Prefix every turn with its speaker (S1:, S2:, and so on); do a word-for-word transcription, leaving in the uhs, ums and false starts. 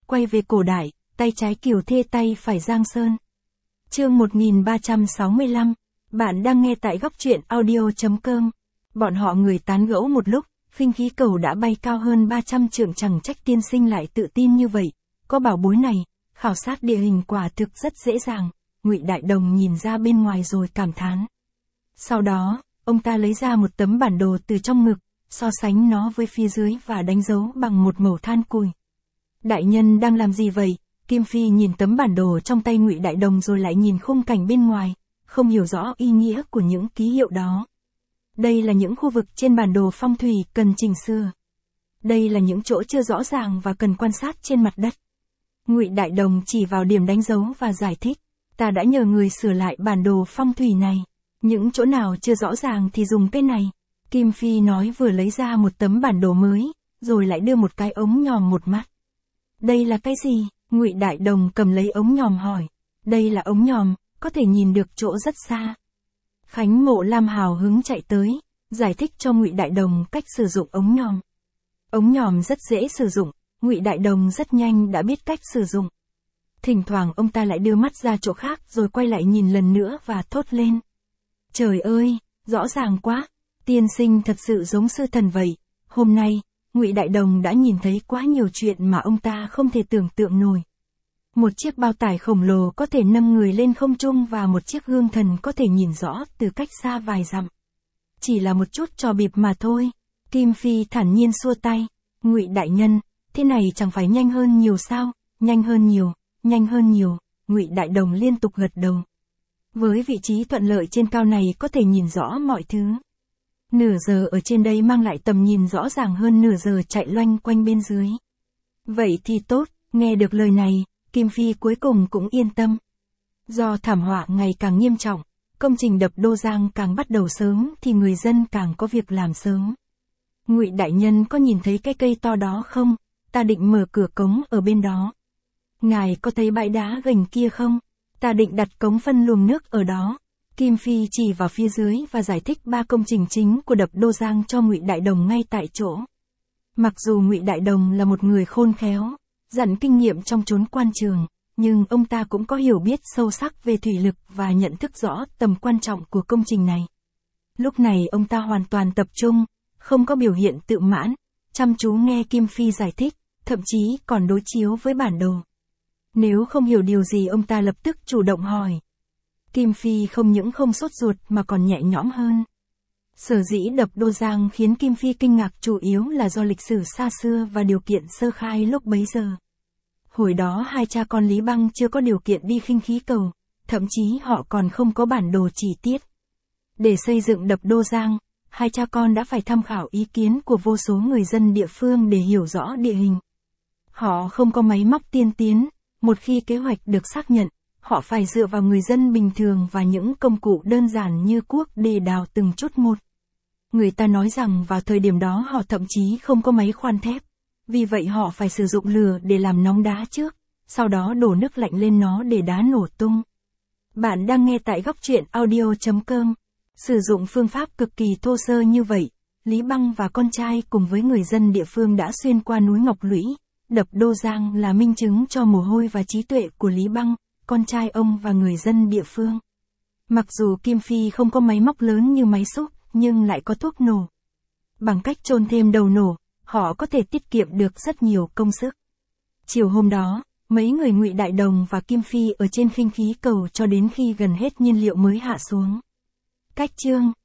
S1: quay về cổ đại, tay trái Kiều Thê tay phải Giang Sơn. Chương một nghìn ba trăm sáu mươi lăm, bạn đang nghe tại góc truyện audio chấm com. Bọn họ người tán gẫu một lúc, khinh khí cầu đã bay cao hơn ba trăm trượng, chẳng trách tiên sinh lại tự tin như vậy, có bảo bối này, khảo sát địa hình quả thực rất dễ dàng. Ngụy Đại Đồng nhìn ra bên ngoài rồi cảm thán. Sau đó, ông ta lấy ra một tấm bản đồ từ trong ngực, so sánh nó với phía dưới và đánh dấu bằng một mẩu than củi. Đại nhân đang làm gì vậy? Kim Phi nhìn tấm bản đồ trong tay Ngụy Đại Đồng rồi lại nhìn khung cảnh bên ngoài, không hiểu rõ ý nghĩa của những ký hiệu đó. Đây là những khu vực trên bản đồ phong thủy cần chỉnh sửa. Đây là những chỗ chưa rõ ràng và cần quan sát trên mặt đất. Ngụy Đại Đồng chỉ vào điểm đánh dấu và giải thích. Ta đã nhờ người sửa lại bản đồ phong thủy này. Những chỗ nào chưa rõ ràng thì dùng cái này. Kim Phi nói vừa lấy ra một tấm bản đồ mới, rồi lại đưa một cái ống nhòm một mắt. Đây là cái gì? Ngụy Đại Đồng cầm lấy ống nhòm hỏi. Đây là ống nhòm, có thể nhìn được chỗ rất xa. Khánh Mộ Lam hào hứng chạy tới, giải thích cho Ngụy Đại Đồng cách sử dụng ống nhòm. Ống nhòm rất dễ sử dụng, Ngụy Đại Đồng rất nhanh đã biết cách sử dụng. Thỉnh thoảng ông ta lại đưa mắt ra chỗ khác rồi quay lại nhìn lần nữa và thốt lên. Trời ơi, rõ ràng quá, tiên sinh thật sự giống sư thần vậy. Hôm nay, Ngụy Đại Đồng đã nhìn thấy quá nhiều chuyện mà ông ta không thể tưởng tượng nổi. Một chiếc bao tải khổng lồ có thể nâng người lên không trung và một chiếc gương thần có thể nhìn rõ từ cách xa vài dặm. Chỉ là một chút trò bịp mà thôi. Kim Phi thản nhiên xua tay. Ngụy đại nhân, thế này chẳng phải nhanh hơn nhiều sao? Nhanh hơn nhiều, nhanh hơn nhiều. Ngụy Đại Đồng liên tục gật đầu. Với vị trí thuận lợi trên cao này có thể nhìn rõ mọi thứ. Nửa giờ ở trên đây mang lại tầm nhìn rõ ràng hơn nửa giờ chạy loanh quanh bên dưới. Vậy thì tốt, nghe được lời này, Kim Phi cuối cùng cũng yên tâm. Do thảm họa ngày càng nghiêm trọng, công trình đập Đô Giang càng bắt đầu sớm thì người dân càng có việc làm sớm. Ngụy đại nhân có nhìn thấy cái cây to đó không? Ta định mở cửa cống ở bên đó. Ngài có thấy bãi đá gành kia không? Ta định đặt cống phân luồng nước ở đó. Kim Phi chỉ vào phía dưới và giải thích ba công trình chính của đập Đô Giang cho Ngụy Đại Đồng ngay tại chỗ. Mặc dù Ngụy Đại Đồng là một người khôn khéo, dặn kinh nghiệm trong chốn quan trường, nhưng ông ta cũng có hiểu biết sâu sắc về thủy lực và nhận thức rõ tầm quan trọng của công trình này. Lúc này ông ta hoàn toàn tập trung, không có biểu hiện tự mãn, chăm chú nghe Kim Phi giải thích, thậm chí còn đối chiếu với bản đồ. Nếu không hiểu điều gì ông ta lập tức chủ động hỏi. Kim Phi không những không sốt ruột mà còn nhẹ nhõm hơn. Sở dĩ đập Đô Giang khiến Kim Phi kinh ngạc chủ yếu là do lịch sử xa xưa và điều kiện sơ khai lúc bấy giờ. Hồi đó hai cha con Lý Băng chưa có điều kiện đi khinh khí cầu, thậm chí họ còn không có bản đồ chi tiết. Để xây dựng đập Đô Giang, hai cha con đã phải tham khảo ý kiến của vô số người dân địa phương để hiểu rõ địa hình. Họ không có máy móc tiên tiến, một khi kế hoạch được xác nhận, họ phải dựa vào người dân bình thường và những công cụ đơn giản như cuốc để đào từng chút một. Người ta nói rằng vào thời điểm đó họ thậm chí không có máy khoan thép, vì vậy họ phải sử dụng lửa để làm nóng đá trước, sau đó đổ nước lạnh lên nó để đá nổ tung. Bạn đang nghe tại góc truyện audio chấm com. Sử dụng phương pháp cực kỳ thô sơ như vậy, Lý Băng và con trai cùng với người dân địa phương đã xuyên qua núi Ngọc Lũy. Đập Đô Giang là minh chứng cho mồ hôi và trí tuệ của Lý Băng, con trai ông và người dân địa phương. Mặc dù Kim Phi không có máy móc lớn như máy xúc, nhưng lại có thuốc nổ. Bằng cách chôn thêm đầu nổ, họ có thể tiết kiệm được rất nhiều công sức. Chiều hôm đó, mấy người Ngụy Đại Đồng và Kim Phi ở trên khinh khí cầu cho đến khi gần hết nhiên liệu mới hạ xuống. Cách chương